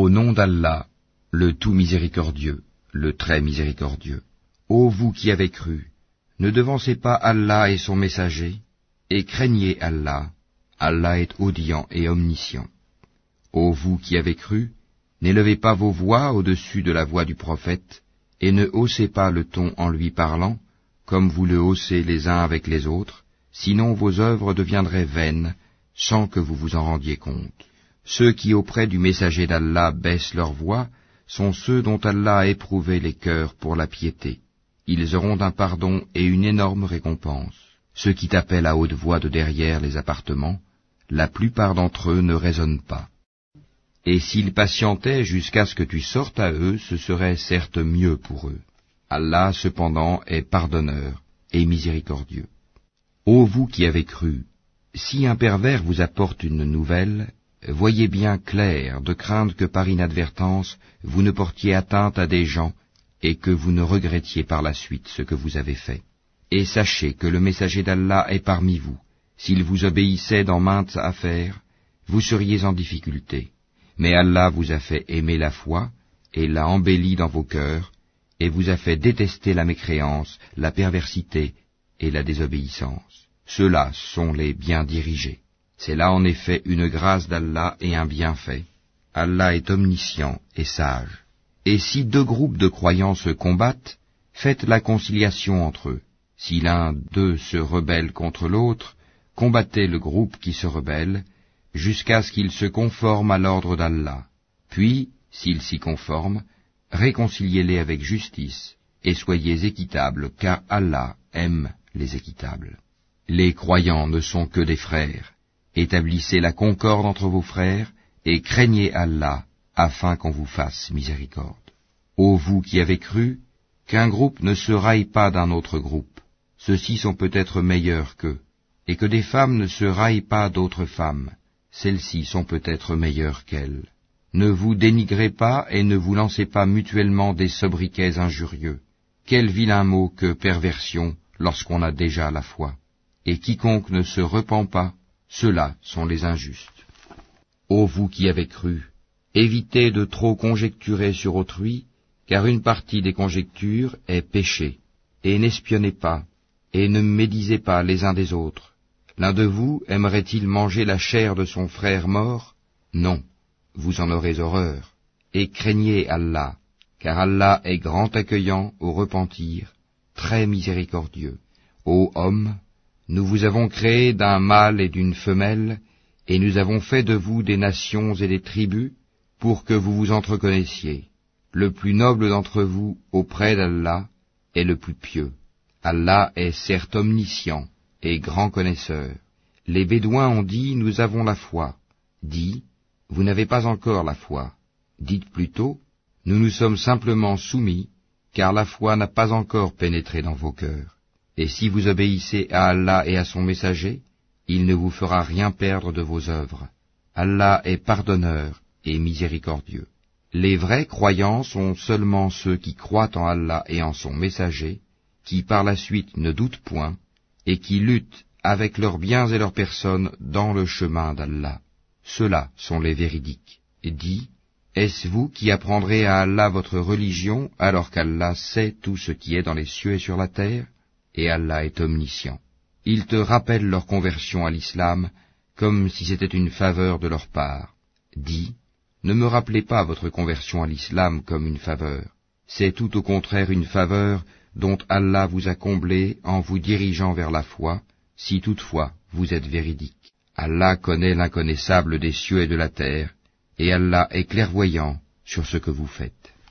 Au nom d'Allah, le tout miséricordieux, le très miséricordieux. Ô vous qui avez cru, ne devancez pas Allah et son messager, et craignez Allah. Allah est audient et omniscient. Ô vous qui avez cru, n'élevez pas vos voix au-dessus de la voix du prophète, et ne haussez pas le ton en lui parlant, comme vous le haussez les uns avec les autres, sinon vos œuvres deviendraient vaines, sans que vous vous en rendiez compte. Ceux qui auprès du messager d'Allah baissent leur voix sont ceux dont Allah a éprouvé les cœurs pour la piété. Ils auront un pardon et une énorme récompense. Ceux qui t'appellent à haute voix de derrière les appartements, la plupart d'entre eux ne raisonnent pas. Et s'ils patientaient jusqu'à ce que tu sortes à eux, ce serait certes mieux pour eux. Allah, cependant, est pardonneur et miséricordieux. Ô vous qui avez cru, si un pervers vous apporte une nouvelle, voyez bien clair de craindre que par inadvertance vous ne portiez atteinte à des gens et que vous ne regrettiez par la suite ce que vous avez fait. Et sachez que le messager d'Allah est parmi vous. S'il vous obéissait dans maintes affaires, vous seriez en difficulté. Mais Allah vous a fait aimer la foi et l'a embellie dans vos cœurs, et vous a fait détester la mécréance, la perversité et la désobéissance. Ceux-là sont les bien dirigés. C'est là en effet une grâce d'Allah et un bienfait. Allah est omniscient et sage. Et si deux groupes de croyants se combattent, faites la conciliation entre eux. Si l'un d'eux se rebelle contre l'autre, combattez le groupe qui se rebelle, jusqu'à ce qu'il se conforme à l'ordre d'Allah. Puis, s'il s'y conforme, réconciliez-les avec justice, et soyez équitables, car Allah aime les équitables. Les croyants ne sont que des frères. Établissez la concorde entre vos frères, et craignez Allah, afin qu'on vous fasse miséricorde. Ô vous qui avez cru, qu'un groupe ne se raille pas d'un autre groupe, ceux-ci sont peut-être meilleurs qu'eux, et que des femmes ne se raillent pas d'autres femmes, celles-ci sont peut-être meilleures qu'elles. Ne vous dénigrez pas et ne vous lancez pas mutuellement des sobriquets injurieux. Quel vilain mot que perversion lorsqu'on a déjà la foi. Et quiconque ne se repent pas, ceux-là sont les injustes. Ô vous qui avez cru, évitez de trop conjecturer sur autrui, car une partie des conjectures est péché, et n'espionnez pas, et ne médisez pas les uns des autres. L'un de vous aimerait-il manger la chair de son frère mort? Non, vous en aurez horreur, et craignez Allah, car Allah est grand accueillant au repentir, très miséricordieux. Ô homme, nous vous avons créé d'un mâle et d'une femelle, et nous avons fait de vous des nations et des tribus, pour que vous vous entreconnaissiez. Le plus noble d'entre vous auprès d'Allah est le plus pieux. Allah est certes omniscient et grand connaisseur. Les Bédouins ont dit, nous avons la foi. Dis, vous n'avez pas encore la foi. Dites plutôt, nous nous sommes simplement soumis, car la foi n'a pas encore pénétré dans vos cœurs. Et si vous obéissez à Allah et à son messager, il ne vous fera rien perdre de vos œuvres. Allah est pardonneur et miséricordieux. Les vrais croyants sont seulement ceux qui croient en Allah et en son messager, qui par la suite ne doutent point, et qui luttent avec leurs biens et leurs personnes dans le chemin d'Allah. Ceux-là sont les véridiques. Dis, est-ce vous qui apprendrez à Allah votre religion, alors qu'Allah sait tout ce qui est dans les cieux et sur la terre, et Allah est omniscient. Ils te rappellent leur conversion à l'islam, comme si c'était une faveur de leur part. Dis, ne me rappelez pas votre conversion à l'islam comme une faveur. C'est tout au contraire une faveur dont Allah vous a comblé en vous dirigeant vers la foi, si toutefois vous êtes véridique. Allah connaît l'inconnaissable des cieux et de la terre, et Allah est clairvoyant sur ce que vous faites.